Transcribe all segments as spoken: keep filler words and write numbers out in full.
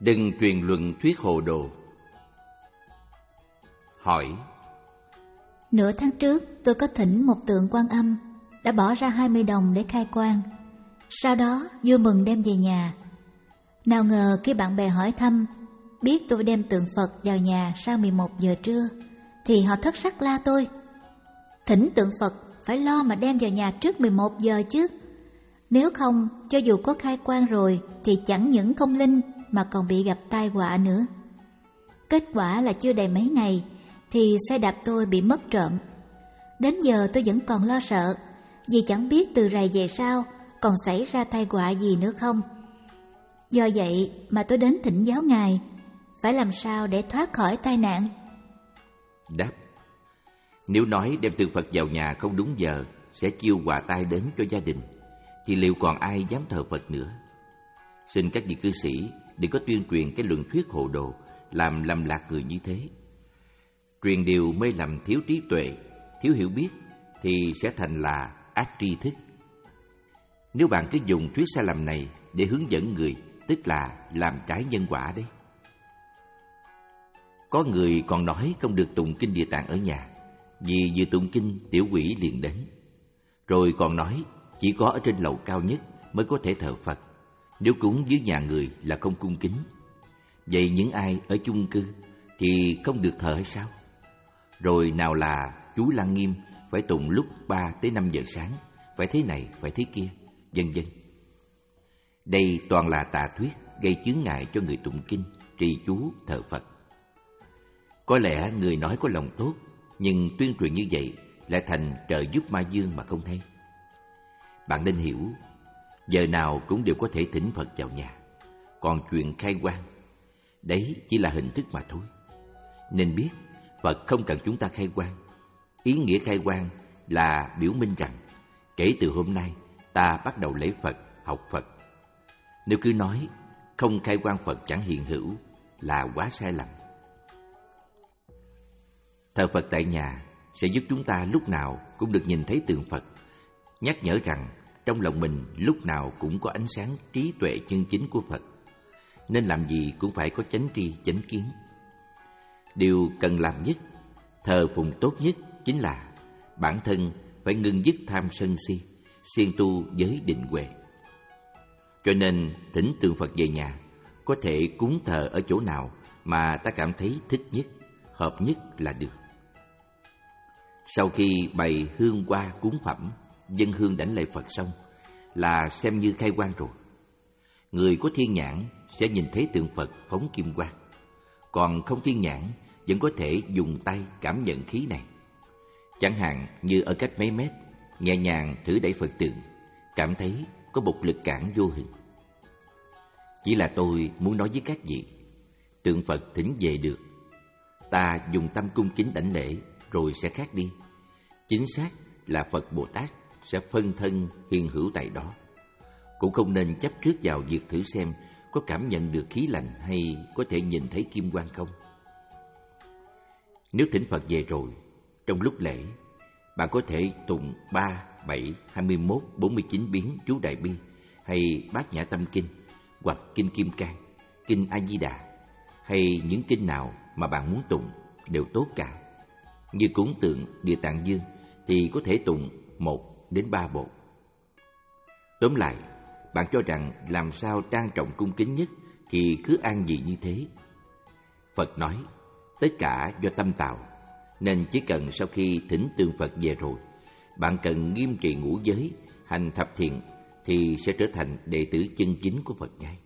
Đừng truyền luận thuyết hồ đồ. Hỏi: Nửa tháng trước tôi có thỉnh một tượng Quan Âm, đã bỏ ra hai mươi đồng để khai quang. Sau đó vui mừng đem về nhà. Nào ngờ khi bạn bè hỏi thăm, biết tôi đem tượng Phật vào nhà sau mười một giờ trưa, thì họ thất sắc la tôi: thỉnh tượng Phật phải lo mà đem vào nhà trước mười một giờ chứ. Nếu không, cho dù có khai quang rồi thì chẳng những không linh mà còn bị gặp tai họa nữa. Kết quả là chưa đầy mấy ngày thì xe đạp tôi bị mất trộm. Đến giờ tôi vẫn còn lo sợ, vì chẳng biết từ rày về sau còn xảy ra tai họa gì nữa không. Do vậy mà tôi đến thỉnh giáo ngài, phải làm sao để thoát khỏi tai nạn? Đáp: Nếu nói đem tượng Phật vào nhà không đúng giờ sẽ chiêu họa tai đến cho gia đình, thì liệu còn ai dám thờ Phật nữa? Xin các vị cư sĩ đừng có tuyên truyền cái luận thuyết hồ đồ làm lầm lạc người như thế. Truyền điều mê lầm thiếu trí tuệ, thiếu hiểu biết thì sẽ thành là ác tri thức. Nếu bạn cứ dùng thuyết sai lầm này để hướng dẫn người, tức là làm trái nhân quả đấy. Có người còn nói không được tụng kinh Địa Tạng ở nhà, vì vừa tụng kinh tiểu quỷ liền đến. Rồi còn nói chỉ có ở trên lầu cao nhất mới có thể thờ Phật, nếu cúng dưới nhà người là không cung kính. Vậy những ai ở chung cư thì không được thờ hay sao? Rồi nào là chú Lăng Nghiêm phải tụng lúc ba tới năm giờ sáng, phải thế này, phải thế kia, vân vân. Đây toàn là tà thuyết gây chướng ngại cho người tụng kinh, trì chú, thờ Phật. Có lẽ người nói có lòng tốt, nhưng tuyên truyền như vậy lại thành trợ giúp ma dương mà không hay. Bạn nên hiểu, giờ nào cũng đều có thể thỉnh Phật vào nhà, còn chuyện khai quang, đấy chỉ là hình thức mà thôi. Nên biết, Phật không cần chúng ta khai quang. Ý nghĩa khai quang là biểu minh rằng, kể từ hôm nay ta bắt đầu lễ Phật, học Phật. Nếu cứ nói không khai quang Phật chẳng hiện hữu là quá sai lầm. Thờ Phật tại nhà sẽ giúp chúng ta lúc nào cũng được nhìn thấy tượng Phật, nhắc nhở rằng trong lòng mình lúc nào cũng có ánh sáng trí tuệ chân chính của Phật, nên làm gì cũng phải có chánh tri chánh kiến. Điều cần làm nhất, thờ phụng tốt nhất chính là bản thân phải ngưng dứt tham sân si, siêng tu giới định huệ. Cho nên thỉnh tượng Phật về nhà, có thể cúng thờ ở chỗ nào mà ta cảm thấy thích nhất, hợp nhất là được. Sau khi bày hương hoa cúng phẩm, dâng hương đảnh lạy Phật xong là xem như khai quang rồi. Người có thiên nhãn sẽ nhìn thấy tượng Phật phóng kim quang, còn không thiên nhãn vẫn có thể dùng tay cảm nhận khí này. Chẳng hạn như ở cách mấy mét, nhẹ nhàng thử đẩy Phật tượng, cảm thấy có một lực cản vô hình. Chỉ là tôi muốn nói với các vị, tượng Phật thỉnh về được, ta dùng tâm cung kính đảnh lễ rồi sẽ khác đi. Chính xác là Phật Bồ Tát sẽ phân thân hiện hữu tại đó. Cũng không nên chấp trước vào việc thử xem có cảm nhận được khí lạnh hay có thể nhìn thấy kim quang không. Nếu thỉnh Phật về rồi, trong lúc lễ, bạn có thể tụng ba, bảy, hai mươi mốt, bốn mươi chín biến chú Đại Bi hay Bát Nhã Tâm Kinh hoặc Kinh Kim Cang, Kinh A Di Đà hay những kinh nào mà bạn muốn tụng đều tốt cả. Như cúng tượng Địa Tạng Dương thì có thể tụng một đến ba bộ. Tóm lại, bạn cho rằng làm sao trang trọng cung kính nhất thì cứ an vị như thế. Phật nói, tất cả do tâm tạo, nên chỉ cần sau khi thỉnh tượng Phật về rồi, bạn cần nghiêm trì ngũ giới, hành thập thiện thì sẽ trở thành đệ tử chân chính của Phật ngay.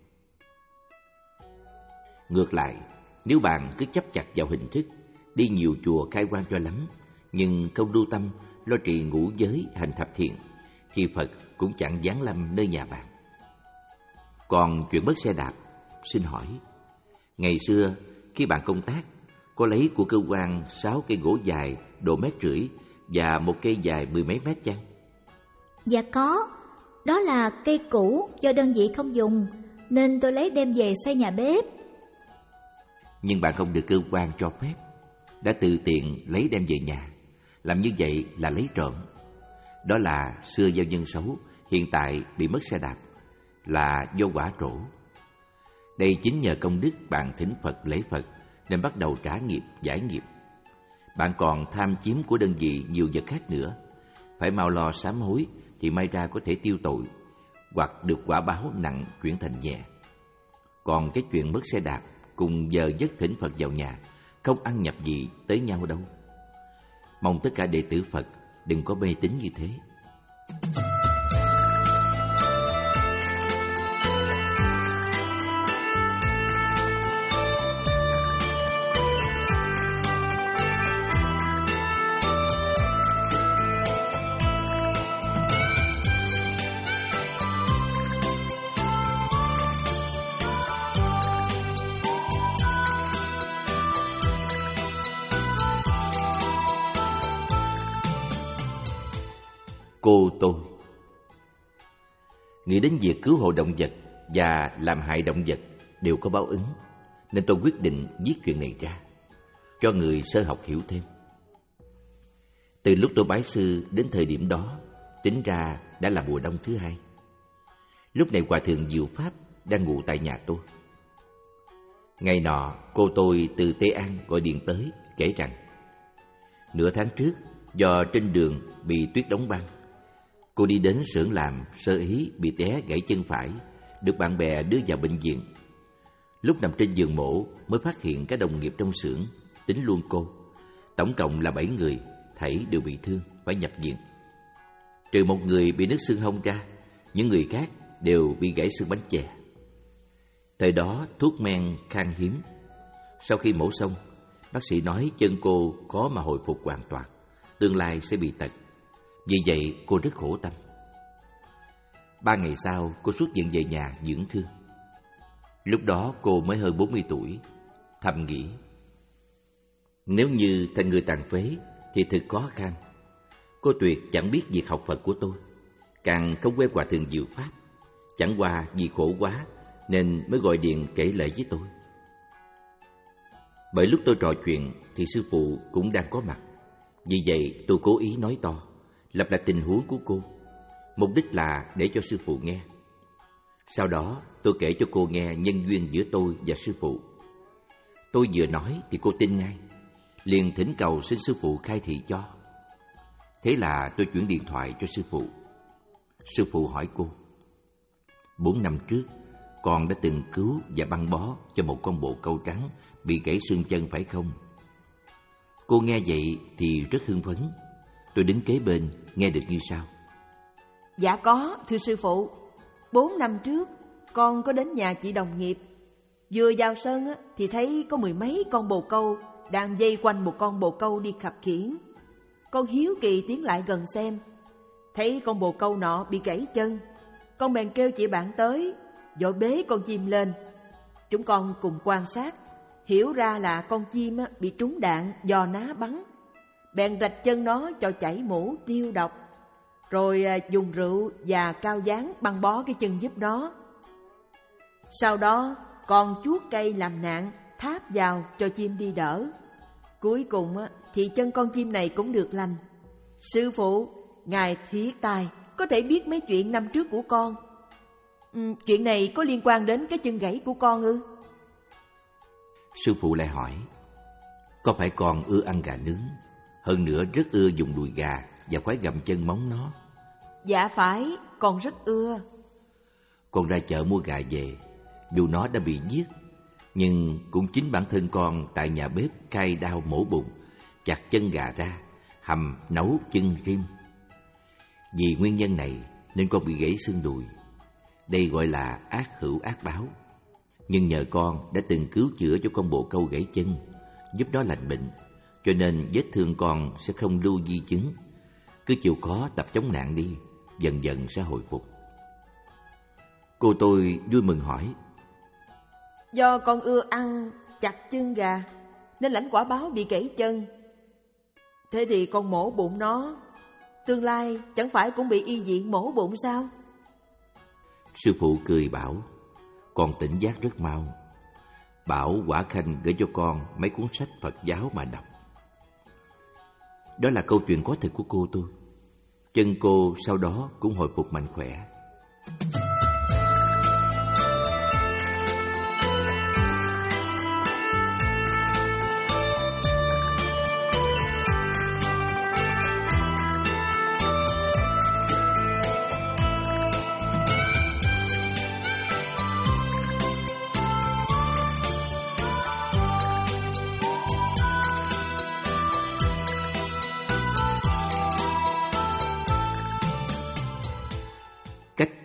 Ngược lại, nếu bạn cứ chấp chặt vào hình thức, đi nhiều chùa khai quang cho lắm, nhưng không lưu tâm lo trì ngũ giới, hành thập thiện, thì Phật cũng chẳng giáng lâm nơi nhà bạn. Còn chuyện mất xe đạp, xin hỏi, ngày xưa khi bạn công tác, có lấy của cơ quan sáu cây gỗ dài độ mét rưỡi và một cây dài mười mấy mét chăng? Dạ có, đó là cây cũ do đơn vị không dùng, nên tôi lấy đem về xây nhà bếp. Nhưng bạn không được cơ quan cho phép, đã tự tiện lấy đem về nhà. Làm như vậy là lấy trộm. Đó là xưa gieo nhân xấu, hiện tại bị mất xe đạp, là do quả trổ. Đây chính nhờ công đức bạn thỉnh Phật lễ Phật nên bắt đầu trả nghiệp, giải nghiệp. Bạn còn tham chiếm của đơn vị nhiều vật khác nữa, phải mau lo sám hối thì may ra có thể tiêu tội, hoặc được quả báo nặng chuyển thành nhẹ. Còn cái chuyện mất xe đạp cùng giờ giấc thỉnh Phật vào nhà không ăn nhập gì tới nhau đâu. Mong tất cả đệ tử Phật đừng có mê tín như thế. Cô tôi nghĩ đến việc cứu hộ động vật và làm hại động vật đều có báo ứng, nên tôi quyết định viết chuyện này ra, cho người sơ học hiểu thêm. Từ lúc tôi bái sư đến thời điểm đó, tính ra đã là mùa đông thứ hai. Lúc này Hòa thượng Diệu Pháp đang ngủ tại nhà tôi. Ngày nọ, cô tôi từ Tây An gọi điện tới kể rằng nửa tháng trước, do trên đường bị tuyết đóng băng, cô đi đến xưởng làm sơ ý bị té gãy chân phải, được bạn bè đưa vào bệnh viện. Lúc nằm trên giường mổ mới phát hiện các đồng nghiệp trong xưởng, tính luôn cô. Tổng cộng là bảy người, thảy đều bị thương, phải nhập viện. Trừ một người bị nứt xương hông ra, những người khác đều bị gãy xương bánh chè. Thời đó thuốc men khan hiếm. Sau khi mổ xong, bác sĩ nói chân cô khó mà hồi phục hoàn toàn, tương lai sẽ bị tật. Vì vậy cô rất khổ tâm. Ba ngày sau cô xuất viện về nhà dưỡng thương. Lúc đó cô mới hơn bốn mươi tuổi. Thầm nghĩ, nếu như thành người tàn phế thì thật khó khăn. Cô tuyệt chẳng biết việc học Phật của tôi, càng không quen Hòa thượng Diệu Pháp. Chẳng qua vì khổ quá nên mới gọi điện kể lể với tôi. Bởi lúc tôi trò chuyện thì sư phụ cũng đang có mặt. Vì vậy tôi cố ý nói to, lặp lại tình huống của cô, mục đích là để cho sư phụ nghe. Sau đó tôi kể cho cô nghe nhân duyên giữa tôi và sư phụ. Tôi vừa nói thì cô tin ngay, liền thỉnh cầu xin sư phụ khai thị cho. Thế là tôi chuyển điện thoại cho sư phụ. Sư phụ hỏi cô, bốn năm trước con đã từng cứu và băng bó cho một con bồ câu trắng bị gãy xương chân phải không? Cô nghe vậy thì rất hưng phấn. Tôi đứng kế bên nghe được như sau. Dạ có, thưa sư phụ. Bốn năm trước con có đến nhà chị đồng nghiệp. Vừa vào sân thì thấy có mười mấy con bồ câu đang vây quanh một con bồ câu đi khập khiễng. Con hiếu kỳ tiến lại gần xem, thấy con bồ câu nọ bị gãy chân. Con bèn kêu chị bạn tới, vội bế con chim lên. Chúng con cùng quan sát, hiểu ra là con chim bị trúng đạn do ná bắn. Bèn rạch chân nó cho chảy mũ tiêu độc, rồi dùng rượu và cao dán băng bó cái chân giúp nó. Sau đó còn chuốt cây làm nạn tháp vào cho chim đi đỡ. Cuối cùng thì chân con chim này cũng được lành. Sư phụ, ngài thiệt tài, có thể biết mấy chuyện năm trước của con. Ừ, chuyện này có liên quan đến cái chân gãy của con ư? Sư phụ lại hỏi, có phải con ưa ăn gà nướng, hơn nữa rất ưa dùng đùi gà và khoái gặm chân móng nó? Dạ phải, con rất ưa. Con ra chợ mua gà về, dù nó đã bị giết, nhưng cũng chính bản thân con tại nhà bếp cay đao mổ bụng, chặt chân gà ra, hầm nấu chân rim. Vì nguyên nhân này nên con bị gãy xương đùi. Đây gọi là ác hữu ác báo. Nhưng nhờ con đã từng cứu chữa cho con bồ câu gãy chân, giúp nó lành bệnh, cho nên vết thương con sẽ không lưu di chứng. Cứ chịu khó tập chống nạn đi, dần dần sẽ hồi phục. Cô tôi vui mừng hỏi, do con ưa ăn chặt chân gà nên lãnh quả báo bị gãy chân. Thế thì con mổ bụng nó, tương lai chẳng phải cũng bị y viện mổ bụng sao? Sư phụ cười bảo, con tỉnh giác rất mau. Bảo Quả Khanh gửi cho con mấy cuốn sách Phật giáo mà đọc. Đó là câu chuyện có thật của cô tôi. Chân cô sau đó cũng hồi phục mạnh khỏe.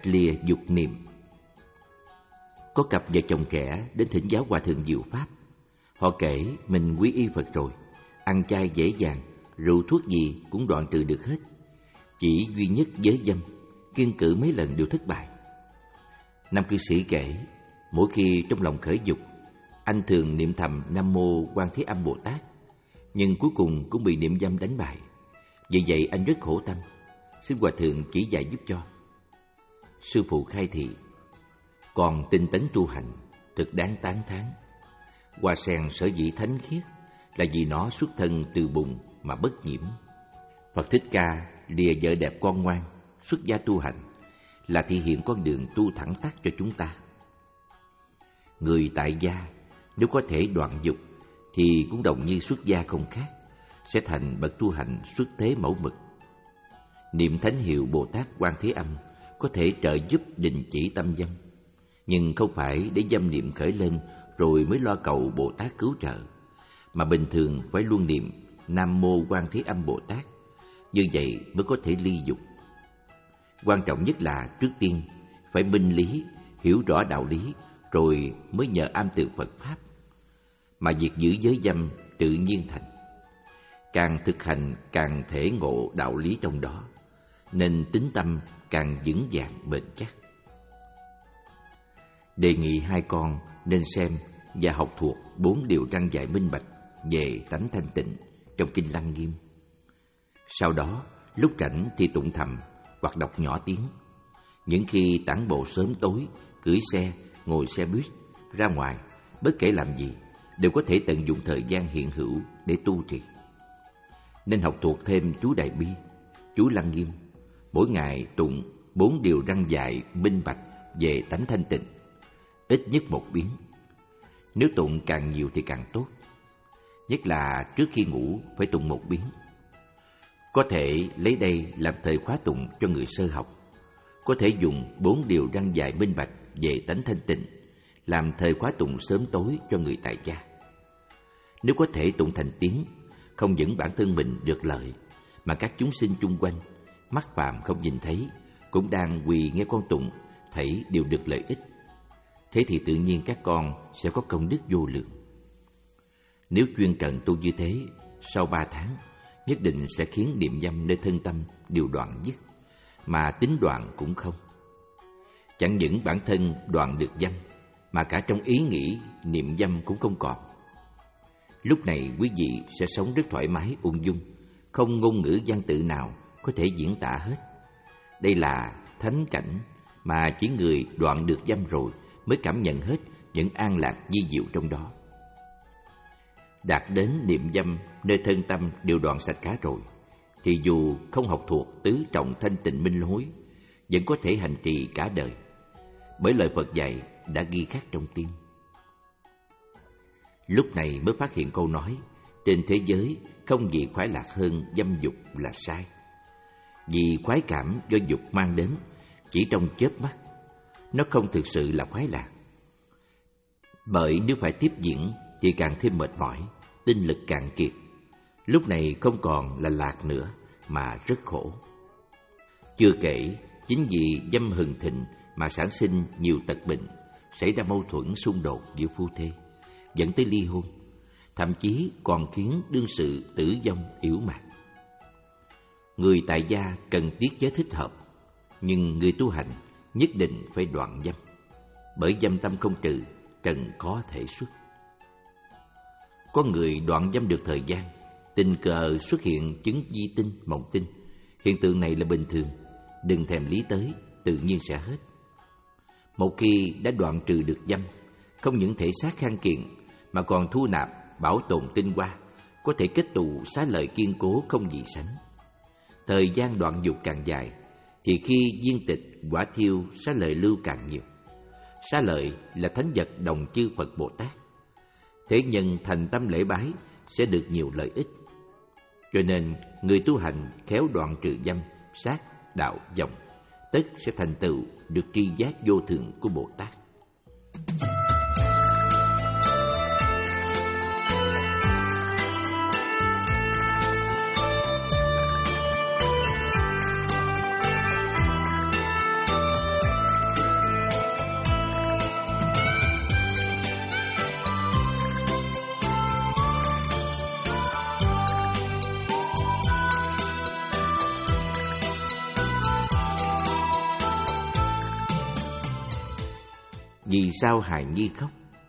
lìa dục niệm. Có cặp vợ chồng trẻ đến thỉnh giáo Hòa thượng Diệu Pháp. Họ kể mình quy y Phật rồi, ăn chay dễ dàng, rượu thuốc gì cũng đoạn trừ được hết. Chỉ duy nhất giới dâm, kiêng cữ mấy lần đều thất bại. Nam cư sĩ kể, mỗi khi trong lòng khởi dục, anh thường niệm thầm Nam Mô Quan Thế Âm Bồ Tát, nhưng cuối cùng cũng bị niệm dâm đánh bại. Vì vậy anh rất khổ tâm, xin Hòa thượng chỉ dạy giúp cho. Sư phụ khai thị, còn tinh tấn tu hành, thực đáng tán thán. Hoa sen sở dĩ thánh khiết là vì nó xuất thân từ bùn mà bất nhiễm. Phật Thích Ca lìa vợ đẹp con ngoan, xuất gia tu hành, là thể hiện con đường tu thẳng tắc cho chúng ta. Người tại gia nếu có thể đoạn dục thì cũng đồng như xuất gia không khác, sẽ thành bậc tu hành xuất thế mẫu mực. Niệm thánh hiệu Bồ Tát Quan Thế Âm có thể trợ giúp đình chỉ tâm dâm, nhưng không phải để dâm niệm khởi lên rồi mới lo cầu Bồ Tát cứu trợ, mà bình thường phải luôn niệm Nam Mô Quan Thế Âm Bồ Tát, như vậy mới có thể ly dục. Quan trọng nhất là trước tiên phải minh lý, hiểu rõ đạo lý, rồi mới nhờ am tường Phật Pháp, mà việc giữ giới dâm tự nhiên thành. Càng thực hành càng thể ngộ đạo lý trong đó, nên tín tâm càng vững vàng bền chắc. Đề nghị hai con nên xem và học thuộc bốn điều răn dạy minh bạch về tánh thanh tịnh trong Kinh Lăng Nghiêm. Sau đó, lúc rảnh thì tụng thầm hoặc đọc nhỏ tiếng. Những khi tản bộ sớm tối, cưỡi xe, ngồi xe buýt, ra ngoài, bất kể làm gì, đều có thể tận dụng thời gian hiện hữu để tu trì. Nên học thuộc thêm chú Đại Bi, chú Lăng Nghiêm, mỗi ngày tụng bốn điều răn dạy minh bạch về tánh thanh tịnh, ít nhất một biến. Nếu tụng càng nhiều thì càng tốt. Nhất là trước khi ngủ phải tụng một biến. Có thể lấy đây làm thời khóa tụng cho người sơ học. Có thể dùng bốn điều răn dạy minh bạch về tánh thanh tịnh làm thời khóa tụng sớm tối cho người tại gia. Nếu có thể tụng thành tiếng, không những bản thân mình được lợi, mà các chúng sinh chung quanh, mắt phàm không nhìn thấy, cũng đang quỳ nghe con tụng, thấy đều được lợi ích. Thế thì tự nhiên các con sẽ có công đức vô lượng. Nếu chuyên cần tu như thế, sau ba tháng, nhất định sẽ khiến niệm dâm nơi thân tâm đều đoạn dứt, mà tính đoạn cũng không. Chẳng những bản thân đoạn được dâm, mà cả trong ý nghĩ niệm dâm cũng không còn. Lúc này quý vị sẽ sống rất thoải mái ung dung, không ngôn ngữ văn tự nào có thể diễn tả hết. Đây là thánh cảnh mà chỉ người đoạn được dâm rồi mới cảm nhận hết những an lạc vi diệu trong đó. Đạt đến niệm dâm nơi thân tâm đều đoạn sạch cả rồi, thì dù không học thuộc tứ trọng thanh tịnh minh hối, vẫn có thể hành trì cả đời, bởi lời Phật dạy đã ghi khắc trong tim. Lúc này mới phát hiện câu nói trên thế giới không gì khoái lạc hơn dâm dục là sai. Vì khoái cảm do dục mang đến chỉ trong chớp mắt, nó không thực sự là khoái lạc. Bởi nếu phải tiếp diễn thì càng thêm mệt mỏi, tinh lực cạn kiệt. Lúc này không còn là lạc nữa mà rất khổ. Chưa kể chính vì dâm hừng thịnh mà sản sinh nhiều tật bệnh, xảy ra mâu thuẫn xung đột giữa phu thê, dẫn tới ly hôn, thậm chí còn khiến đương sự tử vong yểu mạt. Người tại gia cần tiết chế thích hợp, nhưng người tu hành nhất định phải đoạn dâm, bởi dâm tâm không trừ, cần khó thể xuất. Có người đoạn dâm được thời gian, tình cờ xuất hiện chứng di tinh, mộng tinh. Hiện tượng này là bình thường, đừng thèm lý tới, tự nhiên sẽ hết. Một khi đã đoạn trừ được dâm, không những thể xác khang kiện mà còn thu nạp, bảo tồn tinh hoa, có thể kết tụ xá lợi kiên cố không gì sánh. Thời gian đoạn dục càng dài, thì khi viên tịch quả thiêu xá lợi lưu càng nhiều. Xá lợi là thánh vật đồng chư Phật Bồ Tát. Thế nhân thành tâm lễ bái sẽ được nhiều lợi ích. Cho nên người tu hành khéo đoạn trừ dâm, sát, đạo, vọng, tất sẽ thành tựu được tri giác vô thượng của Bồ Tát. Vì sao hài nhi khóc?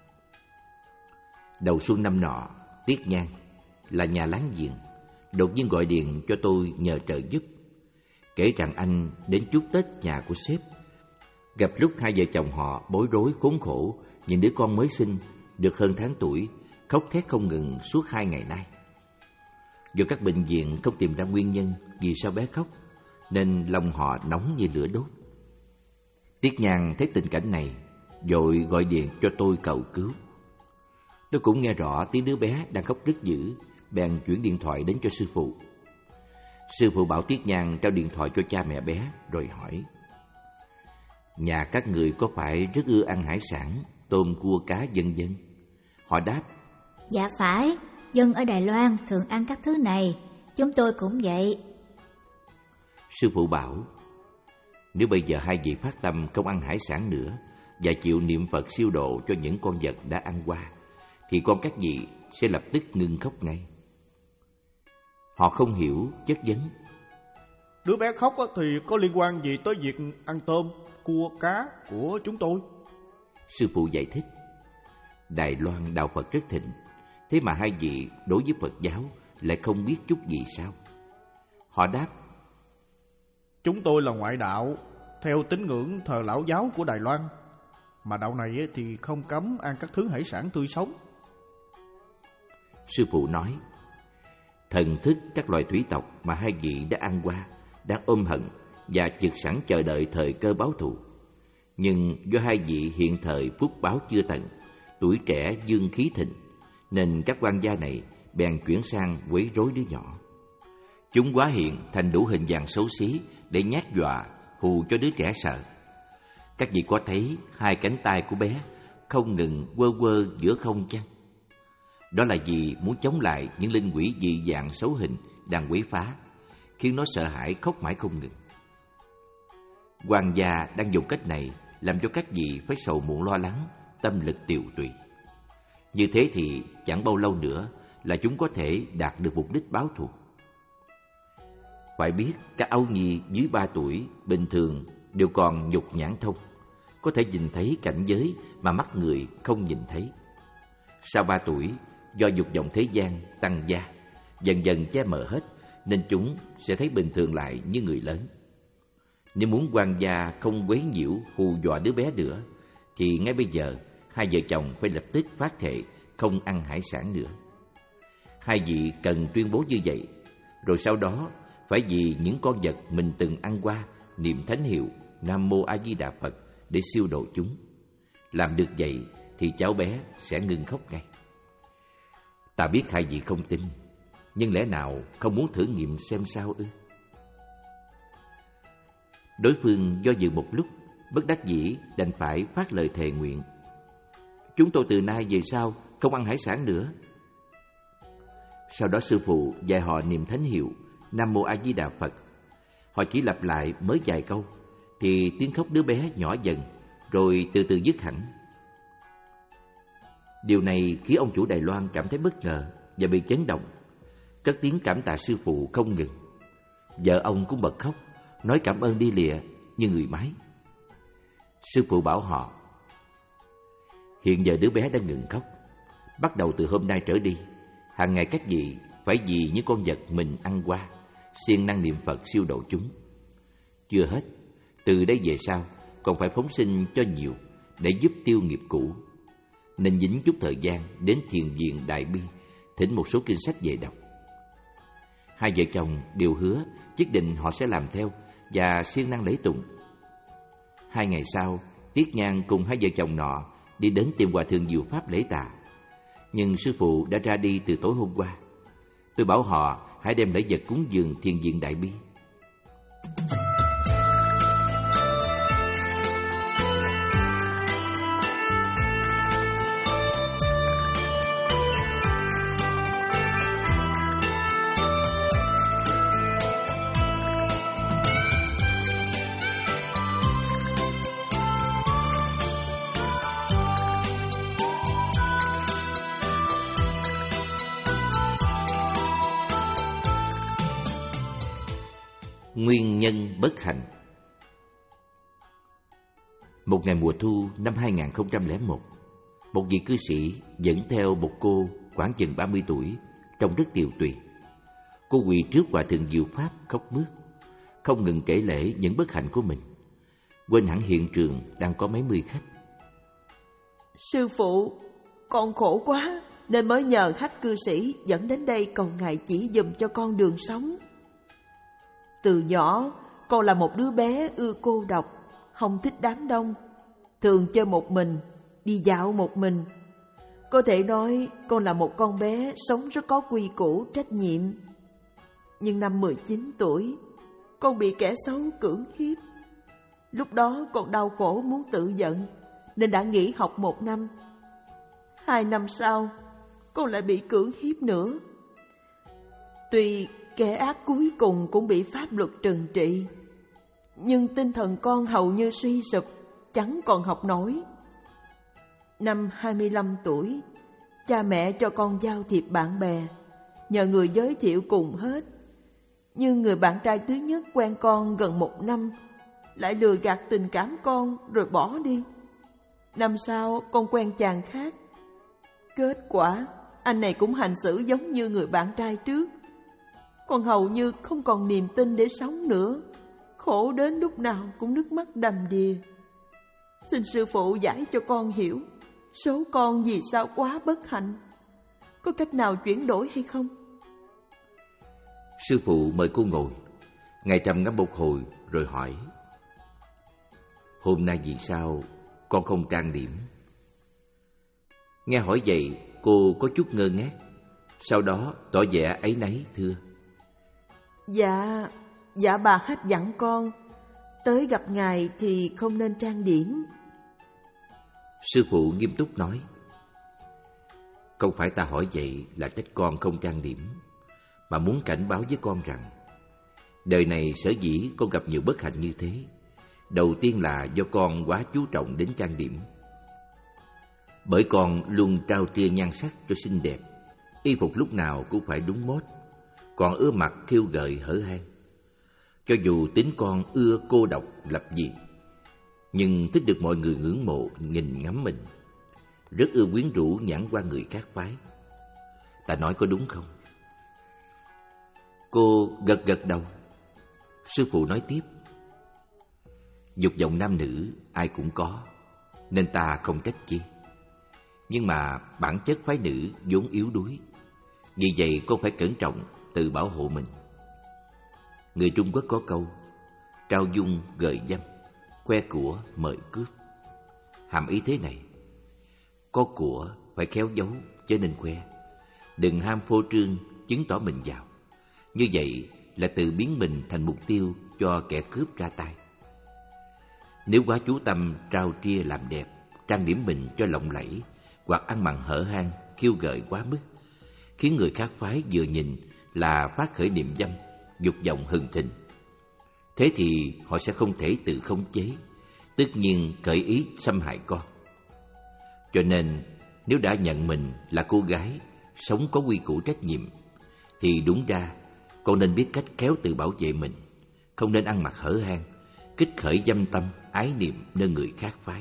Đầu xuân năm nọ, Tiết Nhan là nhà láng giềng đột nhiên gọi điện cho tôi nhờ trợ giúp, kể rằng anh đến chúc Tết nhà của sếp. Gặp lúc hai vợ chồng họ bối rối khốn khổ nhìn đứa con mới sinh được hơn tháng tuổi khóc thét không ngừng suốt hai ngày nay. Do các bệnh viện không tìm ra nguyên nhân vì sao bé khóc, nên lòng họ nóng như lửa đốt. Tiết Nhan thấy tình cảnh này, vội gọi điện cho tôi cầu cứu. Tôi cũng nghe rõ tiếng đứa bé đang khóc rất dữ, bèn chuyển điện thoại đến cho sư phụ. Sư phụ bảo Tiết Nhan trao điện thoại cho cha mẹ bé, rồi hỏi: nhà các người có phải rất ưa ăn hải sản, tôm, cua, cá vân vân? Họ đáp: dạ phải, dân ở Đài Loan thường ăn các thứ này, chúng tôi cũng vậy. Sư phụ bảo: nếu bây giờ hai vị phát tâm không ăn hải sản nữa và chịu niệm Phật siêu độ cho những con vật đã ăn qua, thì con các vị sẽ lập tức ngừng khóc ngay. Họ không hiểu, chất vấn: đứa bé khóc thì có liên quan gì tới việc ăn tôm, cua, cá của chúng tôi? Sư phụ giải thích: Đài Loan đạo Phật rất thịnh, thế mà hai vị đối với Phật giáo lại không biết chút gì sao? Họ đáp: chúng tôi là ngoại đạo, theo tín ngưỡng thờ lão giáo của Đài Loan, mà đạo này thì không cấm ăn các thứ hải sản tươi sống. Sư phụ nói: thần thức các loài thủy tộc mà hai vị đã ăn qua đang ôm hận và trực sẵn chờ đợi thời cơ báo thù. Nhưng do hai vị hiện thời phúc báo chưa tận, tuổi trẻ dương khí thịnh, nên các quan gia này bèn chuyển sang quấy rối đứa nhỏ. Chúng hóa hiện thành đủ hình dạng xấu xí để nhát dọa, hù cho đứa trẻ sợ. Các vị có thấy hai cánh tay của bé không ngừng quơ quơ giữa không chăng? Đó là vì muốn chống lại những linh quỷ dị dạng xấu hình đang quấy phá, khiến nó sợ hãi khóc mãi không ngừng. Hoàng gia đang dùng cách này làm cho các vị phải sầu muộn lo lắng, tâm lực tiều tụy. Như thế thì chẳng bao lâu nữa là chúng có thể đạt được mục đích báo thù. Phải biết các ấu nhi dưới ba tuổi bình thường đều còn nhục nhãn thông, có thể nhìn thấy cảnh giới mà mắt người không nhìn thấy. Sau ba tuổi, do dục vọng thế gian tăng gia, dần dần che mờ hết, nên chúng sẽ thấy bình thường lại như người lớn. Nếu muốn quan gia không quấy nhiễu hù dọa đứa bé nữa, thì ngay bây giờ hai vợ chồng phải lập tức phát thệ không ăn hải sản nữa. Hai vị cần tuyên bố như vậy, rồi sau đó phải vì những con vật mình từng ăn qua niệm thánh hiệu Nam Mô A Di Đà Phật để siêu độ chúng. Làm được vậy thì cháu bé sẽ ngừng khóc ngay. Ta biết hai vị không tin, nhưng lẽ nào không muốn thử nghiệm xem sao ư? Đối phương do dự một lúc, bất đắc dĩ đành phải phát lời thề nguyện: chúng tôi từ nay về sau không ăn hải sản nữa. Sau đó sư phụ dạy họ niệm thánh hiệu Nam Mô A Di Đà Phật. Họ chỉ lặp lại mới vài câu thì tiếng khóc đứa bé nhỏ dần, rồi từ từ dứt hẳn. Điều này khiến ông chủ Đài Loan cảm thấy bất ngờ và bị chấn động, cất tiếng cảm tạ sư phụ không ngừng. Vợ ông cũng bật khóc, nói cảm ơn đi lìa như người máy. Sư phụ bảo họ: hiện giờ đứa bé đã ngừng khóc. Bắt đầu từ hôm nay trở đi, hàng ngày các vị phải vì những con vật mình ăn qua siêng năng niệm Phật siêu độ chúng. Chưa hết, từ đây về sau còn phải phóng sinh cho nhiều để giúp tiêu nghiệp cũ. Nên dính chút thời gian đến thiền viện Đại Bi thỉnh một số kinh sách về đọc. Hai vợ chồng đều hứa quyết định họ sẽ làm theo và siêng năng lễ tụng. Hai ngày sau, Tiết Nhan cùng hai vợ chồng nọ đi đến tìm hòa thượng diệu pháp lễ tạ. Nhưng sư phụ đã ra đi từ tối hôm qua. Tôi bảo họ hãy đem lễ vật cúng dường thiền viện Đại Bi. Nguyên nhân bất hạnh. Một ngày mùa thu năm hai nghìn không trăm lẻ một, một vị cư sĩ dẫn theo một cô khoảng chừng ba mươi tuổi, trông rất tiều tụy. Cô quỳ trước hòa thượng Diệu Pháp khóc mướt, không ngừng kể lể những bất hạnh của mình, quên hẳn hiện trường đang có mấy mươi khách. Sư phụ, con khổ quá nên mới nhờ khách cư sĩ dẫn đến đây cầu ngài chỉ dùm cho con đường sống. Từ nhỏ, con là một đứa bé ưa cô độc, không thích đám đông, thường chơi một mình, đi dạo một mình. Có thể nói con là một con bé sống rất có quy củ, trách nhiệm. Nhưng năm mười chín tuổi, con bị kẻ xấu cưỡng hiếp. Lúc đó con đau khổ muốn tự giận, nên đã nghỉ học một năm. Hai năm sau, con lại bị cưỡng hiếp nữa. Tuy kẻ ác cuối cùng cũng bị pháp luật trừng trị, nhưng tinh thần con hầu như suy sụp, chẳng còn học nổi. Năm hai mươi lăm tuổi, cha mẹ cho con giao thiệp bạn bè, nhờ người giới thiệu cùng hết. Nhưng người bạn trai thứ nhất quen con gần một năm, lại lừa gạt tình cảm con rồi bỏ đi. Năm sau con quen chàng khác. Kết quả, anh này cũng hành xử giống như người bạn trai trước. Con hầu như không còn niềm tin để sống nữa, khổ đến lúc nào cũng nước mắt đầm đìa. Xin sư phụ giải cho con hiểu, số con vì sao quá bất hạnh, có cách nào chuyển đổi hay không? Sư phụ mời cô ngồi. Ngài trầm ngâm một hồi rồi hỏi: Hôm nay vì sao con không trang điểm? Nghe hỏi vậy, cô có chút ngơ ngác, sau đó tỏ vẻ áy náy thưa: Dạ, dạ bà khách dặn con, tới gặp ngài thì không nên trang điểm. Sư phụ nghiêm túc nói: Không phải ta hỏi vậy là trách con không trang điểm, mà muốn cảnh báo với con rằng đời này sở dĩ con gặp nhiều bất hạnh như thế, đầu tiên là do con quá chú trọng đến trang điểm. Bởi con luôn trao tria nhan sắc cho xinh đẹp, y phục lúc nào cũng phải đúng mốt, còn ưa mặc khiêu gợi hở hang. Cho dù tính con ưa cô độc lập dị, nhưng thích được mọi người ngưỡng mộ nhìn ngắm mình, rất ưa quyến rũ nhãn qua người khác phái. Ta nói có đúng không? Cô gật gật đầu. Sư phụ nói tiếp: Dục vọng nam nữ ai cũng có, nên ta không trách chi. Nhưng mà bản chất phái nữ vốn yếu đuối, vì vậy cô phải cẩn trọng tự bảo hộ mình. Người Trung Quốc có câu: trao dung gợi dâm, khoe của mời cướp. Hàm ý thế này: có của phải khéo giấu cho nên khoe, đừng ham phô trương chứng tỏ mình giàu. Như vậy là tự biến mình thành mục tiêu cho kẻ cướp ra tay. Nếu quá chú tâm trao tria làm đẹp, trang điểm mình cho lộng lẫy, hoặc ăn mặn hở hang, khiêu gợi quá mức, khiến người khác phái vừa nhìn là phát khởi niệm dâm, dục vọng hừng thịnh. Thế thì họ sẽ không thể tự khống chế, tất nhiên khởi ý xâm hại con. Cho nên nếu đã nhận mình là cô gái sống có quy củ trách nhiệm, thì đúng ra con nên biết cách khéo tự bảo vệ mình, không nên ăn mặc hở hang, kích khởi dâm tâm, ái niệm nơi người khác phái.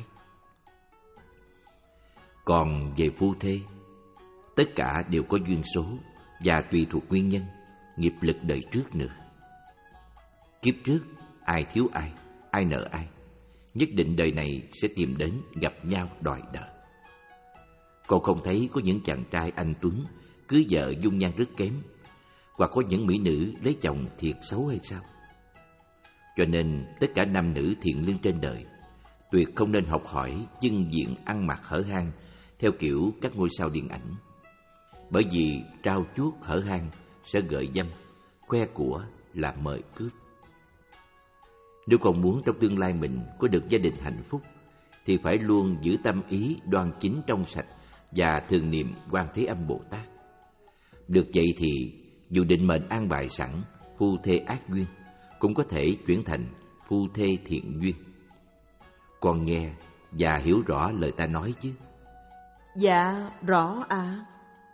Còn về phu thê, tất cả đều có duyên số và tùy thuộc nguyên nhân, nghiệp lực đời trước nữa. Kiếp trước, ai thiếu ai, ai nợ ai, nhất định đời này sẽ tìm đến gặp nhau đòi nợ. Còn không thấy có những chàng trai anh tuấn cưới vợ dung nhan rất kém, hoặc có những mỹ nữ lấy chồng thiệt xấu hay sao? Cho nên tất cả nam nữ thiện lương trên đời tuyệt không nên học hỏi chân diện ăn mặc hở hang theo kiểu các ngôi sao điện ảnh. Bởi vì trao chuốt hở hang sẽ gợi dâm, khoe của là mời cướp. Nếu còn muốn trong tương lai mình có được gia đình hạnh phúc, thì phải luôn giữ tâm ý đoan chính trong sạch và thường niệm Quan Thế Âm Bồ Tát. Được vậy thì dù định mệnh an bài sẵn phu thê ác duyên, cũng có thể chuyển thành phu thê thiện duyên. Con nghe và hiểu rõ lời ta nói chứ? Dạ, rõ ạ. À.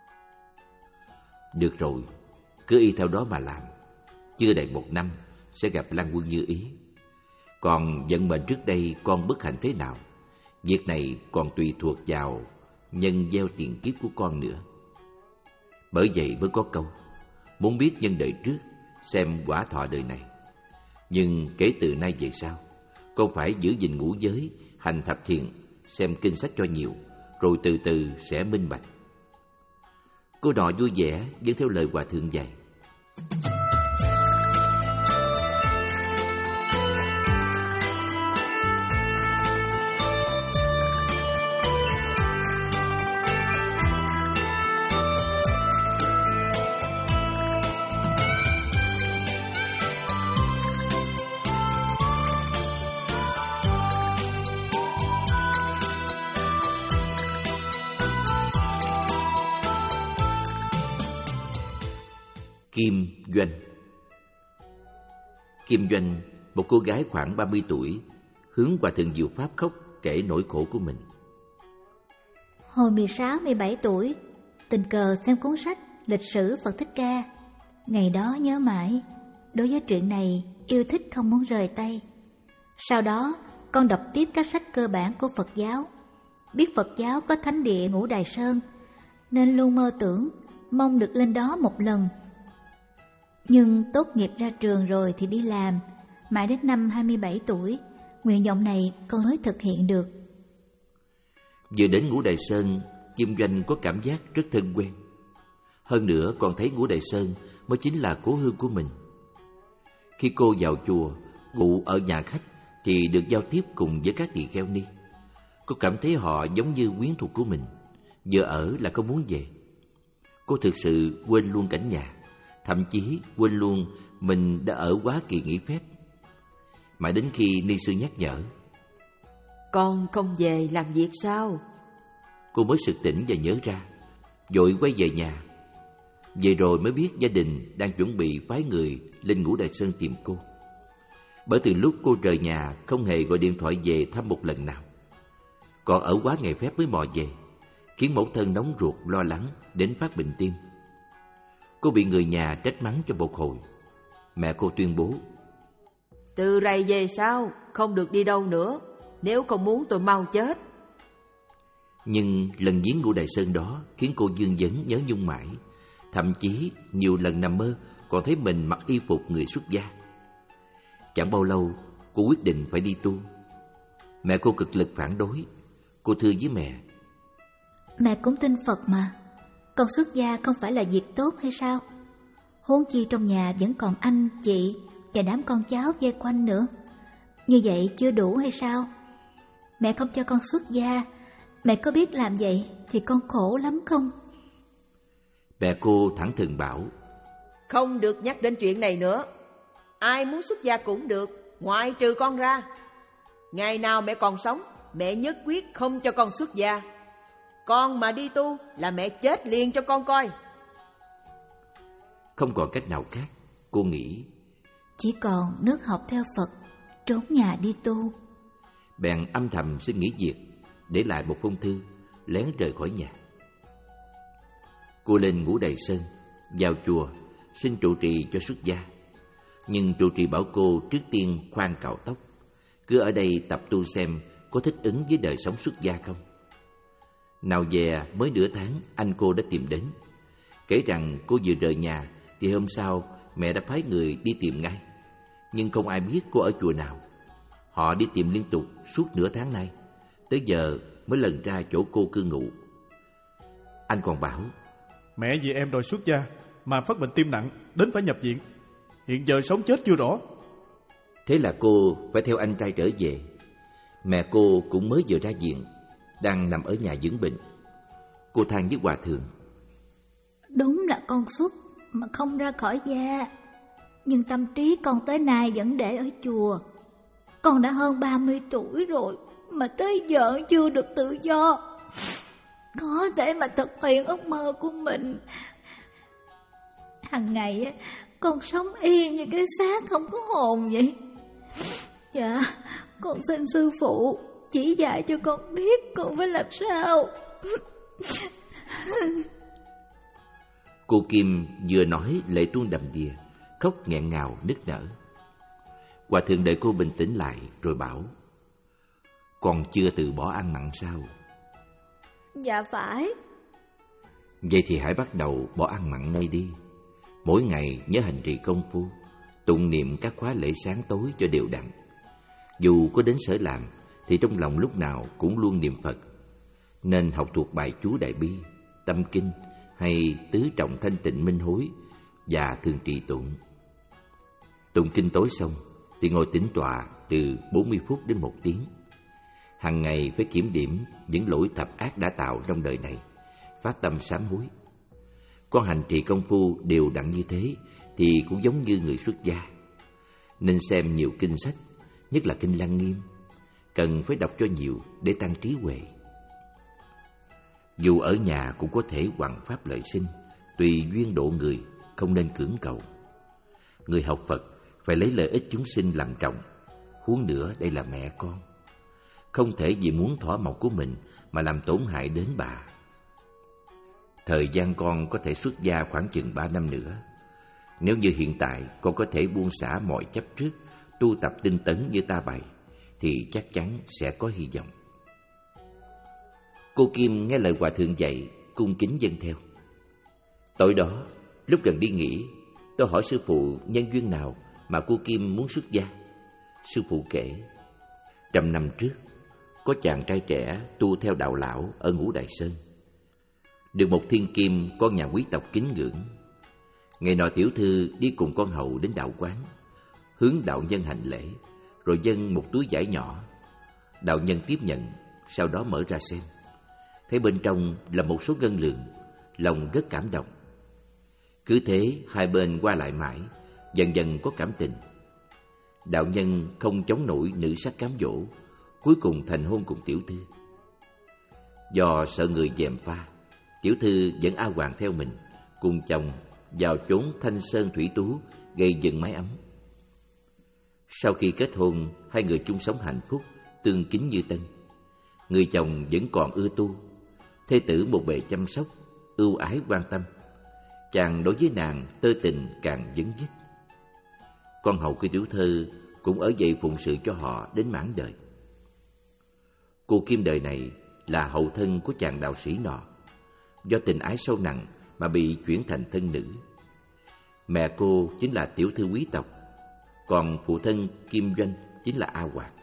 Được rồi, cứ y theo đó mà làm. Chưa đầy một năm sẽ gặp Lan Quân như ý. Còn vận mệnh trước đây con bất hạnh thế nào, việc này còn tùy thuộc vào nhân gieo tiền kiếp của con nữa. Bởi vậy mới có câu, muốn biết nhân đời trước, xem quả thọ đời này. Nhưng kể từ nay về sau, con phải giữ gìn ngũ giới, hành thập thiện, xem kinh sách cho nhiều, rồi từ từ sẽ minh bạch. Cô nọ vui vẻ vẫn theo lời hòa thượng dạy. Kim Doanh. Kim Doanh, một cô gái khoảng ba mươi tuổi, hướng hòa thượng Diệu Pháp khóc kể nỗi khổ của mình. Hồi mười sáu mười bảy tuổi, tình cờ xem cuốn sách Lịch sử Phật Thích Ca. Ngày đó nhớ mãi, đối với chuyện này yêu thích không muốn rời tay. Sau đó, con đọc tiếp các sách cơ bản của Phật giáo. Biết Phật giáo có thánh địa Ngũ Đài Sơn, nên luôn mơ tưởng, mong được lên đó một lần. Nhưng tốt nghiệp ra trường rồi thì đi làm, mãi đến năm hai mươi bảy tuổi, nguyện vọng này con mới thực hiện được. Vừa đến Ngũ Đài Sơn, Kim Doanh có cảm giác rất thân quen. Hơn nữa còn thấy Ngũ Đài Sơn mới chính là cố hương của mình. Khi cô vào chùa, ngủ ở nhà khách thì được giao tiếp cùng với các tỳ kheo ni. Cô cảm thấy họ giống như quyến thuộc của mình, vừa ở là không muốn về. Cô thực sự quên luôn cảnh nhà, thậm chí quên luôn mình đã ở quá kỳ nghỉ phép. Mãi đến khi ni sư nhắc nhở, con không về làm việc sao? Cô mới sực tỉnh và nhớ ra, vội quay về nhà. Về rồi mới biết gia đình đang chuẩn bị phái người lên Ngũ Đài Sơn tìm cô. Bởi từ lúc cô rời nhà không hề gọi điện thoại về thăm một lần nào. Còn ở quá ngày phép mới mò về, khiến mẫu thân nóng ruột lo lắng đến phát bệnh tim. Cô bị người nhà trách mắng cho một hồi. Mẹ cô tuyên bố, từ rày về sau không được đi đâu nữa, nếu không muốn tôi mau chết. Nhưng lần viếng Ngũ Đài Sơn đó khiến cô vương vấn nhớ nhung mãi. Thậm chí nhiều lần nằm mơ còn thấy mình mặc y phục người xuất gia. Chẳng bao lâu cô quyết định phải đi tu. Mẹ cô cực lực phản đối. Cô thưa với mẹ, mẹ cũng tin Phật mà, con xuất gia không phải là việc tốt hay sao? Huống chi trong nhà vẫn còn anh, chị và đám con cháu vây quanh nữa. Như vậy chưa đủ hay sao? Mẹ không cho con xuất gia, mẹ có biết làm vậy thì con khổ lắm không? Mẹ cô thẳng thừng bảo, không được nhắc đến chuyện này nữa. Ai muốn xuất gia cũng được, ngoại trừ con ra. Ngày nào mẹ còn sống, mẹ nhất quyết không cho con xuất gia. Con mà đi tu là mẹ chết liền cho con coi. Không còn cách nào khác, cô nghĩ chỉ còn nước học theo Phật, trốn nhà đi tu. Bèn âm thầm xin nghỉ việc, để lại một phong thư, lén rời khỏi nhà. Cô lên Ngũ Đài Sơn, vào chùa, xin trụ trì cho xuất gia. Nhưng trụ trì bảo cô trước tiên khoan cạo tóc, cứ ở đây tập tu xem có thích ứng với đời sống xuất gia không. Nào về mới nửa tháng, anh cô đã tìm đến, kể rằng cô vừa rời nhà thì hôm sau mẹ đã phái người đi tìm ngay. Nhưng không ai biết cô ở chùa nào. Họ đi tìm liên tục suốt nửa tháng nay, tới giờ mới lần ra chỗ cô cư ngụ. Anh còn bảo, mẹ vì em đòi xuất gia mà phát bệnh tim nặng, đến phải nhập viện. Hiện giờ sống chết chưa rõ. Thế là cô phải theo anh trai trở về. Mẹ cô cũng mới vừa ra viện, đang nằm ở nhà dưỡng bệnh. Cô than với hòa thượng, đúng là con xuất mà không ra khỏi gia, nhưng tâm trí con tới nay vẫn để ở chùa. Con đã hơn ba mươi tuổi rồi mà tới giờ chưa được tự do, có thể mà thực hiện ước mơ của mình. Hằng ngày con sống y như cái xác không có hồn vậy. Dạ, con xin sư phụ chỉ dạy cho con biết con phải làm sao. Cô Kim vừa nói lệ tuôn đầm đìa, khóc nghẹn ngào nức nở. Hòa thượng đợi cô bình tĩnh lại rồi bảo: Con chưa từ bỏ ăn mặn sao? Dạ phải. Vậy thì hãy bắt đầu bỏ ăn mặn ngay đi. Mỗi ngày nhớ hành trì công phu, tụng niệm các khóa lễ sáng tối cho đều đặn. Dù có đến sở làm thì trong lòng lúc nào cũng luôn niệm Phật. Nên học thuộc bài chú Đại Bi, Tâm Kinh hay Tứ Trọng Thanh Tịnh Minh Hối và thường trì tụng. Tụng kinh tối xong thì ngồi tĩnh tọa từ bốn mươi phút đến một tiếng. Hàng ngày phải kiểm điểm những lỗi thập ác đã tạo trong đời này, phát tâm sám hối. Con hành trì công phu đều đặn như thế thì cũng giống như người xuất gia. Nên xem nhiều kinh sách, nhất là kinh Lăng Nghiêm, cần phải đọc cho nhiều để tăng trí huệ. Dù ở nhà cũng có thể hoằng pháp lợi sinh, tùy duyên độ người, không nên cưỡng cầu. Người học Phật phải lấy lợi ích chúng sinh làm trọng, huống nữa đây là mẹ con. Không thể vì muốn thỏa mộng của mình mà làm tổn hại đến bà. Thời gian con có thể xuất gia khoảng chừng ba năm nữa. Nếu như hiện tại con có thể buông xả mọi chấp trước, tu tập tinh tấn như ta bày, thì chắc chắn sẽ có hy vọng. Cô Kim nghe lời hòa thượng dạy, cung kính dâng theo. Tối đó, lúc gần đi nghỉ, tôi hỏi sư phụ nhân duyên nào mà cô Kim muốn xuất gia. Sư phụ kể, trăm năm trước, có chàng trai trẻ tu theo đạo lão ở Ngũ Đại Sơn. Được một thiên kim con nhà quý tộc kính ngưỡng. Ngày nọ tiểu thư đi cùng con hầu đến đạo quán, hướng đạo nhân hành lễ, rồi dâng một túi vải nhỏ. Đạo nhân tiếp nhận, sau đó mở ra xem. Thấy bên trong là một số ngân lượng, lòng rất cảm động. Cứ thế hai bên qua lại mãi, dần dần có cảm tình. Đạo nhân không chống nổi nữ sắc cám dỗ, cuối cùng thành hôn cùng tiểu thư. Do sợ người gièm pha, tiểu thư dẫn A Hoàng theo mình, cùng chồng vào chốn thanh sơn thủy tú, gây dựng mái ấm. Sau khi kết hôn, hai người chung sống hạnh phúc, tương kính như tân. Người chồng vẫn còn ưa tu, thê tử một bề chăm sóc, ưu ái quan tâm. Chàng đối với nàng tơ tình càng dấn dứt. Con hầu của tiểu thư cũng ở vậy phụng sự cho họ đến mãn đời. Cô Kim đời này là hậu thân của chàng đạo sĩ nọ, do tình ái sâu nặng mà bị chuyển thành thân nữ. Mẹ cô chính là tiểu thư quý tộc, còn phụ thân Kim Doanh chính là A Hoạt.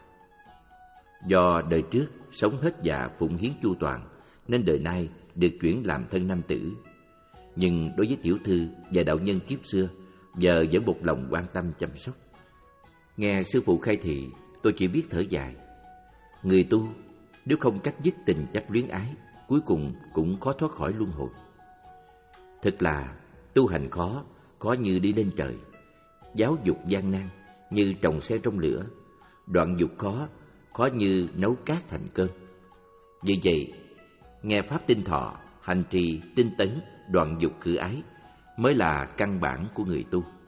Do đời trước sống hết dạ phụng hiến chu toàn, nên đời nay được chuyển làm thân nam tử. Nhưng đối với tiểu thư và đạo nhân kiếp xưa, giờ vẫn một lòng quan tâm chăm sóc. Nghe sư phụ khai thị, tôi chỉ biết thở dài. Người tu nếu không cắt dứt tình chấp luyến ái, cuối cùng cũng khó thoát khỏi luân hồi. Thật là tu hành khó, khó như đi lên trời. Giáo dục gian nan như trồng xe trong lửa. Đoạn dục khó, khó như nấu cát thành cơm. Vì vậy, nghe pháp tinh thọ, hành trì tinh tấn, đoạn dục khử ái mới là căn bản của người tu.